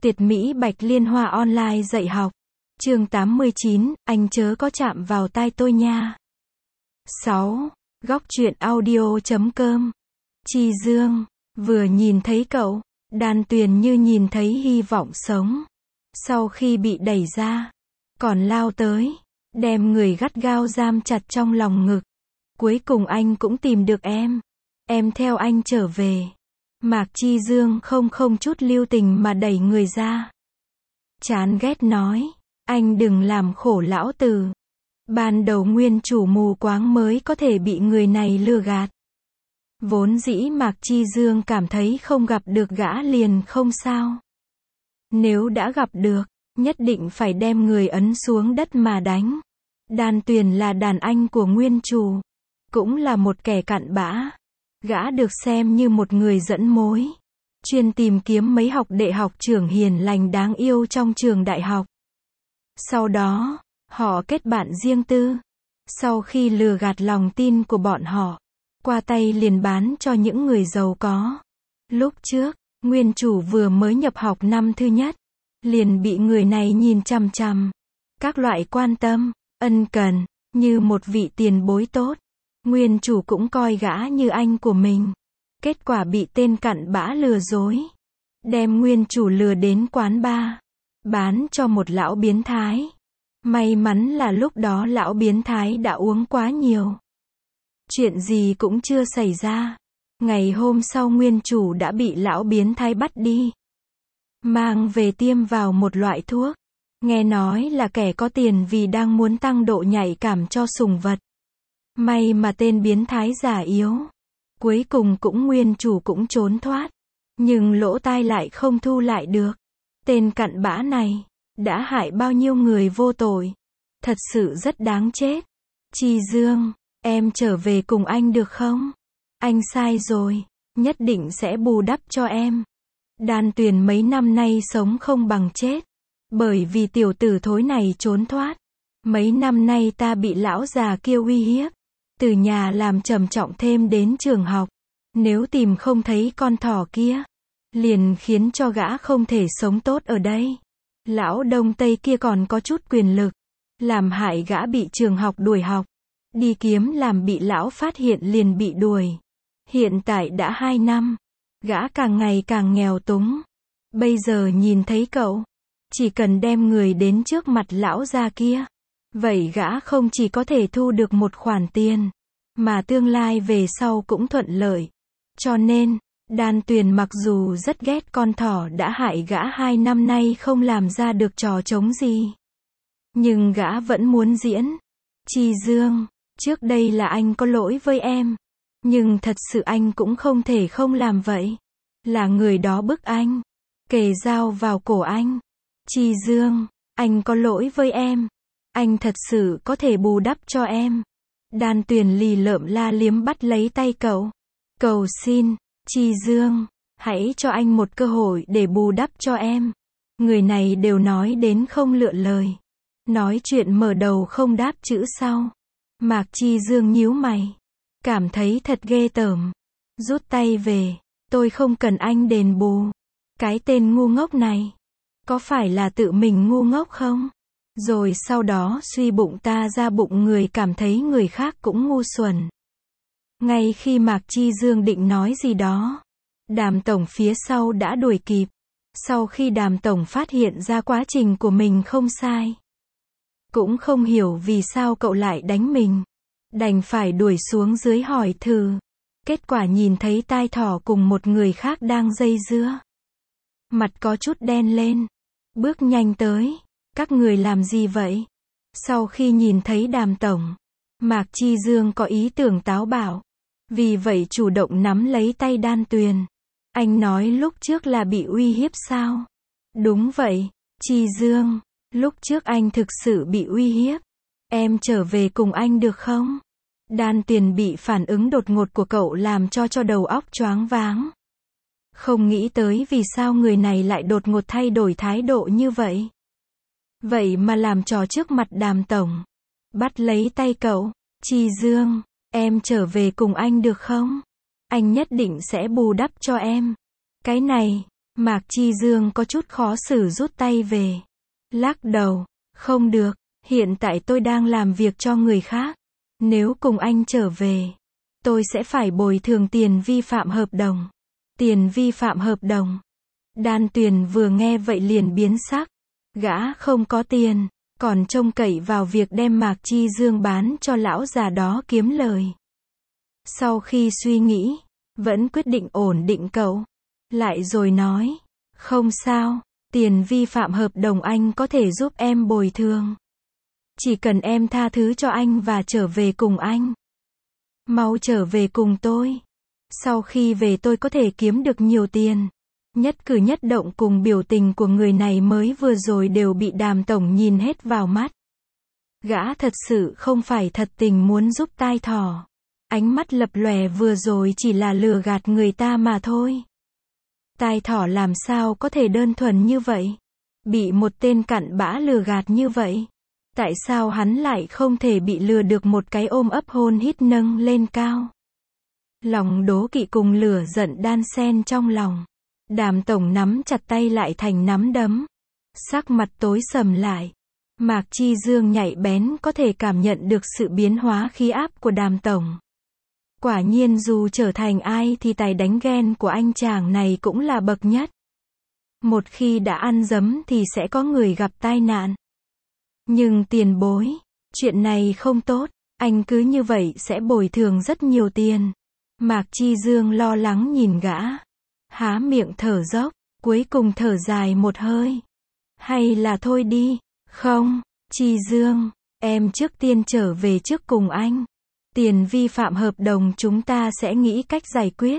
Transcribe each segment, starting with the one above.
Tuyệt mỹ Bạch Liên Hoa online dạy học. Chương 89, anh chớ có chạm vào tai tôi nha. 6. Góc truyện audio.com. Chi Dương, vừa nhìn thấy cậu, Đan Tuyền như nhìn thấy hy vọng sống. Sau khi bị đẩy ra, còn lao tới, đem người gắt gao giam chặt trong lòng ngực. Cuối cùng anh cũng tìm được em. Em theo anh trở về. Mạc Chi Dương không chút lưu tình mà đẩy người ra. Chán ghét nói, anh đừng làm khổ lão tử. Ban đầu nguyên chủ mù quáng mới có thể bị người này lừa gạt. Vốn dĩ Mạc Chi Dương cảm thấy không gặp được gã liền không sao. Nếu đã gặp được, nhất định phải đem người ấn xuống đất mà đánh. Đan Tuyền là đàn anh của nguyên chủ, cũng là một kẻ cặn bã. Gã được xem như một người dẫn mối, chuyên tìm kiếm mấy học đệ học trưởng hiền lành đáng yêu trong trường đại học. Sau đó, họ kết bạn riêng tư. Sau khi lừa gạt lòng tin của bọn họ, qua tay liền bán cho những người giàu có. Lúc trước, nguyên chủ vừa mới nhập học năm thứ nhất, liền bị người này nhìn chằm chằm. Các loại quan tâm, ân cần, như một vị tiền bối tốt. Nguyên chủ cũng coi gã như anh của mình. Kết quả bị tên cặn bã lừa dối. Đem nguyên chủ lừa đến quán bar, bán cho một lão biến thái. May mắn là lúc đó lão biến thái đã uống quá nhiều. Chuyện gì cũng chưa xảy ra. Ngày hôm sau nguyên chủ đã bị lão biến thái bắt đi, mang về tiêm vào một loại thuốc. Nghe nói là kẻ có tiền vì đang muốn tăng độ nhạy cảm cho sủng vật. May mà tên biến thái giả yếu. Cuối cùng cũng nguyên chủ cũng trốn thoát. Nhưng lỗ tai lại không thu lại được. Tên cặn bã này đã hại bao nhiêu người vô tội. Thật sự rất đáng chết. Chi Dương, em trở về cùng anh được không? Anh sai rồi, nhất định sẽ bù đắp cho em. Đan Tuyền mấy năm nay sống không bằng chết. Bởi vì tiểu tử thối này trốn thoát. Mấy năm nay ta bị lão già kia uy hiếp. Từ nhà làm trầm trọng thêm đến trường học. Nếu tìm không thấy con thỏ kia, liền khiến cho gã không thể sống tốt ở đây. Lão Đông Tây kia còn có chút quyền lực, làm hại gã bị trường học đuổi học. Đi kiếm làm bị lão phát hiện liền bị đuổi. Hiện tại đã 2 năm, gã càng ngày càng nghèo túng. Bây giờ nhìn thấy cậu, chỉ cần đem người đến trước mặt lão già kia, vậy gã không chỉ có thể thu được một khoản tiền, mà tương lai về sau cũng thuận lợi. Cho nên, Đan Tuyền mặc dù rất ghét con thỏ đã hại gã 2 năm nay không làm ra được trò trống gì, nhưng gã vẫn muốn diễn. Chi Dương, trước đây là anh có lỗi với em, nhưng thật sự anh cũng không thể không làm vậy. Là người đó bức anh, kề dao vào cổ anh. Chi Dương, anh có lỗi với em. Anh thật sự có thể bù đắp cho em. Đan Tuyền lì lợm la liếm bắt lấy tay cậu. Cầu xin, Chi Dương, hãy cho anh một cơ hội để bù đắp cho em. Người này đều nói đến không lựa lời. Nói chuyện mở đầu không đáp chữ sau. Mạc Chi Dương nhíu mày, cảm thấy thật ghê tởm. Rút tay về, tôi không cần anh đền bù. Cái tên ngu ngốc này, có phải là tự mình ngu ngốc không? Rồi sau đó suy bụng ta ra bụng người, cảm thấy người khác cũng ngu xuẩn. Ngay khi Mạc Chi Dương định nói gì đó, Đàm Tổng phía sau đã đuổi kịp. Sau khi Đàm Tổng phát hiện ra quá trình của mình không sai, cũng không hiểu vì sao cậu lại đánh mình, đành phải đuổi xuống dưới hỏi thử. Kết quả nhìn thấy tai thỏ cùng một người khác đang dây dưa. Mặt có chút đen lên, bước nhanh tới. Các người làm gì vậy? Sau khi nhìn thấy Đàm Tổng, Mạc Chi Dương có ý tưởng táo bạo. Vì vậy chủ động nắm lấy tay Đan Tuyền. Anh nói lúc trước là bị uy hiếp sao? Đúng vậy, Chi Dương, lúc trước anh thực sự bị uy hiếp. Em trở về cùng anh được không? Đan Tuyền bị phản ứng đột ngột của cậu làm cho đầu óc choáng váng. Không nghĩ tới vì sao người này lại đột ngột thay đổi thái độ như vậy. Vậy mà làm trò trước mặt Đàm Tổng. Bắt lấy tay cậu. Chi Dương, em trở về cùng anh được không? Anh nhất định sẽ bù đắp cho em. Cái này, Mạc Chi Dương có chút khó xử rút tay về. Lắc đầu, không được, hiện tại tôi đang làm việc cho người khác. Nếu cùng anh trở về, tôi sẽ phải bồi thường tiền vi phạm hợp đồng. Tiền vi phạm hợp đồng. Đan Tuyền vừa nghe vậy liền biến sắc. Gã không có tiền, còn trông cậy vào việc đem Mạc Chi Dương bán cho lão già đó kiếm lời. Sau khi suy nghĩ, vẫn quyết định ổn định cậu. Lại rồi nói, không sao, tiền vi phạm hợp đồng anh có thể giúp em bồi thường. Chỉ cần em tha thứ cho anh và trở về cùng anh. Mau trở về cùng tôi. Sau khi về tôi có thể kiếm được nhiều tiền. Nhất cử nhất động cùng biểu tình của người này mới vừa rồi đều bị Đàm tổng nhìn hết vào mắt. Gã thật sự không phải thật tình muốn giúp tai thỏ. Ánh mắt lập lòe vừa rồi chỉ là lừa gạt người ta mà thôi. Tai thỏ làm sao có thể đơn thuần như vậy? Bị một tên cặn bã lừa gạt như vậy. Tại sao hắn lại không thể bị lừa được một cái ôm ấp hôn hít nâng lên cao? Lòng đố kỵ cùng lửa giận đan xen trong lòng. Đàm tổng nắm chặt tay lại thành nắm đấm. Sắc mặt tối sầm lại. Mạc Chi Dương nhạy bén có thể cảm nhận được sự biến hóa khí áp của Đàm tổng. Quả nhiên dù trở thành ai thì tài đánh ghen của anh chàng này cũng là bậc nhất. Một khi đã ăn dấm thì sẽ có người gặp tai nạn. Nhưng tiền bối, chuyện này không tốt, anh cứ như vậy sẽ bồi thường rất nhiều tiền. Mạc Chi Dương lo lắng nhìn gã. Há miệng thở dốc, cuối cùng thở dài một hơi. Hay là thôi đi, không, Chi Dương, em trước tiên trở về trước cùng anh. Tiền vi phạm hợp đồng chúng ta sẽ nghĩ cách giải quyết.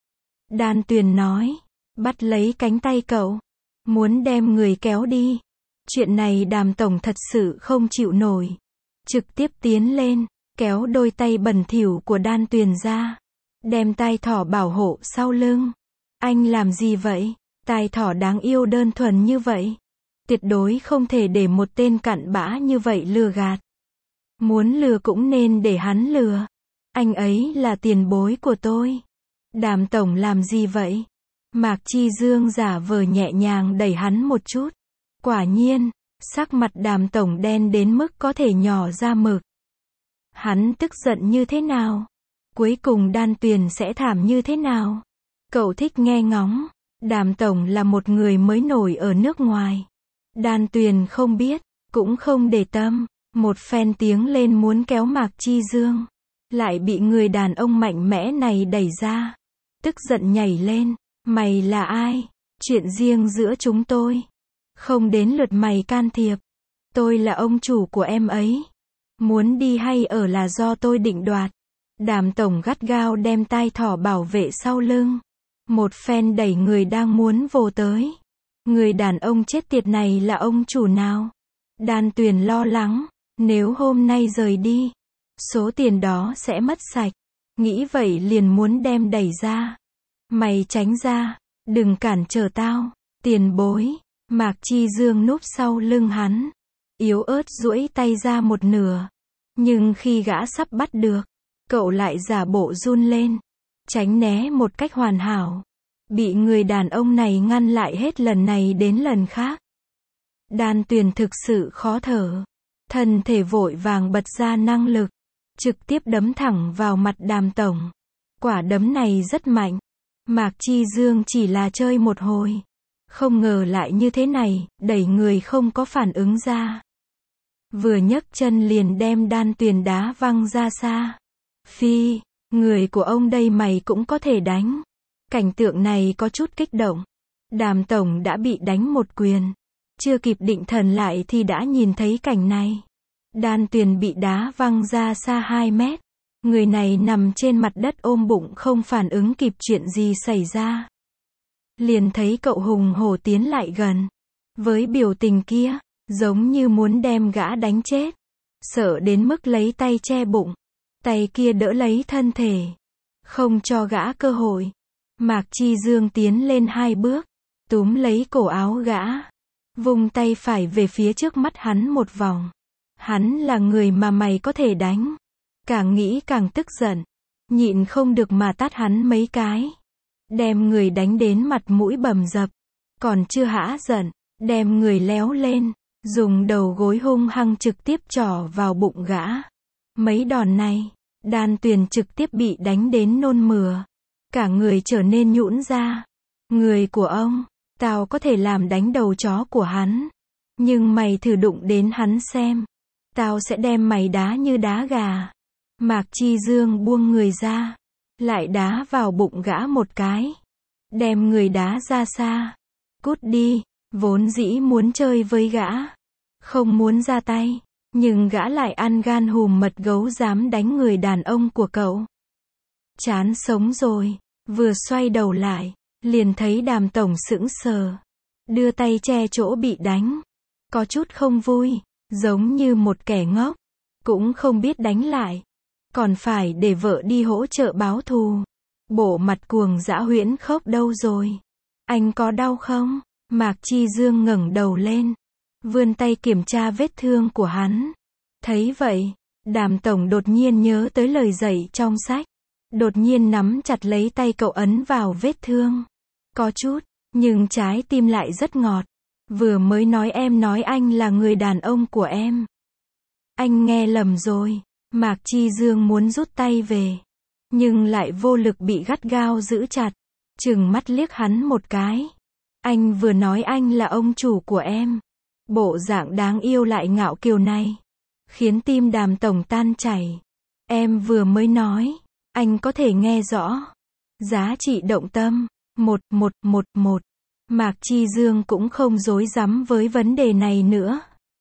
Đan Tuyền nói, bắt lấy cánh tay cậu, muốn đem người kéo đi. Chuyện này Đàm tổng thật sự không chịu nổi. Trực tiếp tiến lên, kéo đôi tay bẩn thỉu của Đan Tuyền ra. Đem tai thỏ bảo hộ sau lưng. Anh làm gì vậy? Tai thỏ đáng yêu đơn thuần như vậy. Tuyệt đối không thể để một tên cặn bã như vậy lừa gạt. Muốn lừa cũng nên để hắn lừa. Anh ấy là tiền bối của tôi. Đàm tổng làm gì vậy? Mạc Chi Dương giả vờ nhẹ nhàng đẩy hắn một chút. Quả nhiên, sắc mặt Đàm tổng đen đến mức có thể nhỏ ra mực. Hắn tức giận như thế nào? Cuối cùng Đan Tuyền sẽ thảm như thế nào? Cậu thích nghe ngóng. Đàm tổng là một người mới nổi ở nước ngoài. Đan Tuyền không biết, cũng không để tâm. Một phen tiếng lên muốn kéo Mạc Chi Dương. Lại bị người đàn ông mạnh mẽ này đẩy ra. Tức giận nhảy lên. Mày là ai? Chuyện riêng giữa chúng tôi. Không đến lượt mày can thiệp. Tôi là ông chủ của em ấy. Muốn đi hay ở là do tôi định đoạt. Đàm tổng gắt gao đem tai thỏ bảo vệ sau lưng. Một phen đẩy người đang muốn vồ tới. Người đàn ông chết tiệt này là ông chủ nào? Đan Tuyền lo lắng. Nếu hôm nay rời đi, số tiền đó sẽ mất sạch. Nghĩ vậy liền muốn đem đẩy ra. Mày tránh ra, đừng cản trở tao. Tiền bối. Mạc Chi Dương núp sau lưng hắn. Yếu ớt duỗi tay ra một nửa. Nhưng khi gã sắp bắt được, cậu lại giả bộ run lên. Tránh né một cách hoàn hảo. Bị người đàn ông này ngăn lại hết lần này đến lần khác. Đan Tuyền thực sự khó thở. Thân thể vội vàng bật ra năng lực. Trực tiếp đấm thẳng vào mặt Đàm tổng. Quả đấm này rất mạnh. Mạc Chi Dương chỉ là chơi một hồi. Không ngờ lại như thế này, đẩy người không có phản ứng ra. Vừa nhấc chân liền đem Đan Tuyền đá văng ra xa. Phi, người của ông đây mày cũng có thể đánh. Cảnh tượng này có chút kích động. Đàm tổng đã bị đánh một quyền. Chưa kịp định thần lại thì đã nhìn thấy cảnh này. Đan Tuyền bị đá văng ra xa 2 mét. Người này nằm trên mặt đất ôm bụng không phản ứng kịp chuyện gì xảy ra. Liền thấy cậu hùng hổ tiến lại gần. Với biểu tình kia, giống như muốn đem gã đánh chết. Sợ đến mức lấy tay che bụng. Tay kia đỡ lấy thân thể. Không cho gã cơ hội. Mạc Chi Dương tiến lên 2 bước. Túm lấy cổ áo gã. Vung tay phải về phía trước mắt hắn một vòng. Hắn là người mà mày có thể đánh. Càng nghĩ càng tức giận. Nhịn không được mà tát hắn mấy cái. Đem người đánh đến mặt mũi bầm dập. còn chưa hả giận, đem người léo lên, dùng đầu gối hung hăng trực tiếp chỏ vào bụng gã. Mấy đòn này, Đan Tuyền trực tiếp bị đánh đến nôn mửa, cả người trở nên nhũn ra. Người của ông, tao có thể làm đánh đầu chó của hắn, nhưng mày thử đụng đến hắn xem, tao sẽ đem mày đá như đá gà. Mạc Chi Dương buông người ra, lại đá vào bụng gã một cái, đem người đá ra xa. Cút đi, vốn dĩ muốn chơi với gã, không muốn ra tay, nhưng gã lại ăn gan hùm mật gấu dám đánh người đàn ông của cậu. Chán sống rồi, vừa xoay đầu lại, liền thấy Đàm tổng sững sờ, đưa tay che chỗ bị đánh, có chút không vui, giống như một kẻ ngốc, cũng không biết đánh lại, còn phải để vợ đi hỗ trợ báo thù. Bộ mặt cuồng dã huyễn khốc đâu rồi? Anh có đau không? Mạc Chi Dương ngẩng đầu lên, vươn tay kiểm tra vết thương của hắn. Thấy vậy, Đàm tổng đột nhiên nhớ tới lời dạy trong sách, đột nhiên nắm chặt lấy tay cậu ấn vào vết thương. Có chút, nhưng trái tim lại rất ngọt. Vừa mới nói em nói anh là người đàn ông của em. Anh nghe lầm rồi. Mạc Chi Dương muốn rút tay về, nhưng lại vô lực bị gắt gao giữ chặt, trừng mắt liếc hắn một cái. Anh vừa nói anh là ông chủ của em. Bộ dạng đáng yêu lại ngạo kiều này, khiến tim Đàm tổng tan chảy. Em vừa mới nói, anh có thể nghe rõ. Giá trị động tâm, 1111. Mạc Chi Dương cũng không rối rắm với vấn đề này nữa.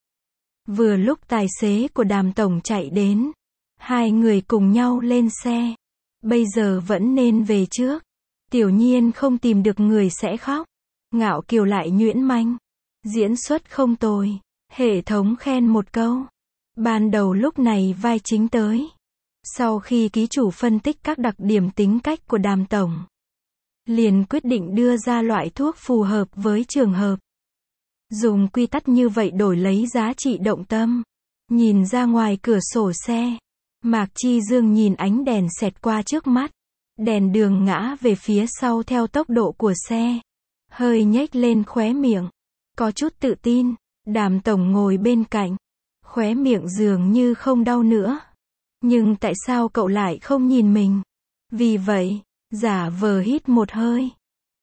Vừa lúc tài xế của Đàm tổng chạy đến, hai người cùng nhau lên xe. Bây giờ vẫn nên về trước. Tiểu Nhiên không tìm được người sẽ khóc. Ngạo kiều lại nhuyễn manh. Diễn xuất không tồi. Hệ thống khen một câu. Ban đầu lúc này vai chính tới. Sau khi ký chủ phân tích các đặc điểm tính cách của Đàm tổng, liền quyết định đưa ra loại thuốc phù hợp với trường hợp. Dùng quy tắc như vậy đổi lấy giá trị động tâm. Nhìn ra ngoài cửa sổ xe, Mạc Chi Dương nhìn ánh đèn xẹt qua trước mắt. Đèn đường ngã về phía sau theo tốc độ của xe. Hơi nhếch lên khóe miệng. Có chút tự tin. Đàm tổng ngồi bên cạnh. Khóe miệng dường như không đau nữa. Nhưng tại sao cậu lại không nhìn mình? Vì vậy, giả vờ hít một hơi.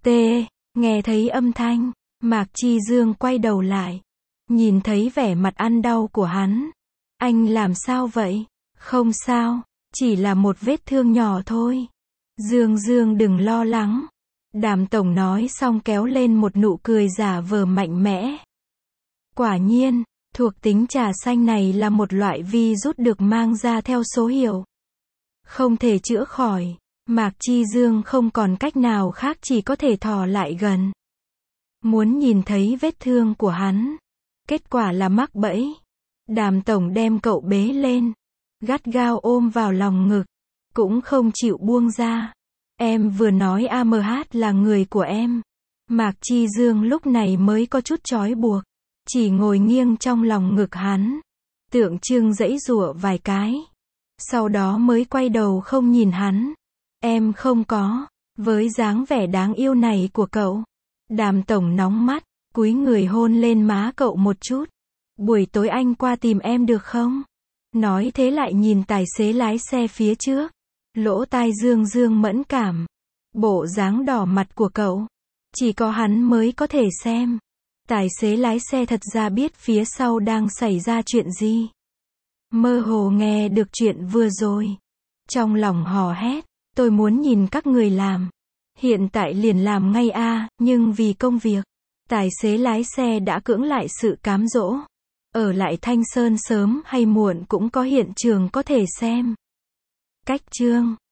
Nghe thấy âm thanh, Mạc Chi Dương quay đầu lại. Nhìn thấy vẻ mặt ăn đau của hắn. Anh làm sao vậy? Không sao, chỉ là một vết thương nhỏ thôi. Dương đừng lo lắng. Đàm tổng nói xong kéo lên một nụ cười giả vờ mạnh mẽ. Quả nhiên, thuộc tính trà xanh này là một loại virus được mang ra theo số hiệu. Không thể chữa khỏi. Mạc Chi Dương không còn cách nào khác, chỉ có thể thò lại gần. Muốn nhìn thấy vết thương của hắn. Kết quả là mắc bẫy. Đàm tổng đem cậu bế lên, gắt gao ôm vào lòng ngực, cũng không chịu buông ra. Em vừa nói AMH là người của em. Mạc Chi Dương lúc này mới có chút trói buộc, chỉ ngồi nghiêng trong lòng ngực hắn, tượng trưng giãy giụa vài cái. Sau đó mới quay đầu không nhìn hắn. Em không có. Với dáng vẻ đáng yêu này của cậu, Đàm tổng nóng mắt, cúi người hôn lên má cậu một chút. Buổi tối anh qua tìm em được không? Nói thế lại nhìn tài xế lái xe phía trước. Lỗ tai dương mẫn cảm. Bộ dáng đỏ mặt của cậu, chỉ có hắn mới có thể xem. Tài xế lái xe thật ra biết phía sau đang xảy ra chuyện gì. Mơ hồ nghe được chuyện vừa rồi. Trong lòng hò hét, tôi muốn nhìn các người làm. Hiện tại liền làm ngay a, nhưng vì công việc, tài xế lái xe đã cưỡng lại sự cám dỗ. Ở lại Thanh Sơn sớm hay muộn cũng có hiện trường có thể xem. Cách chương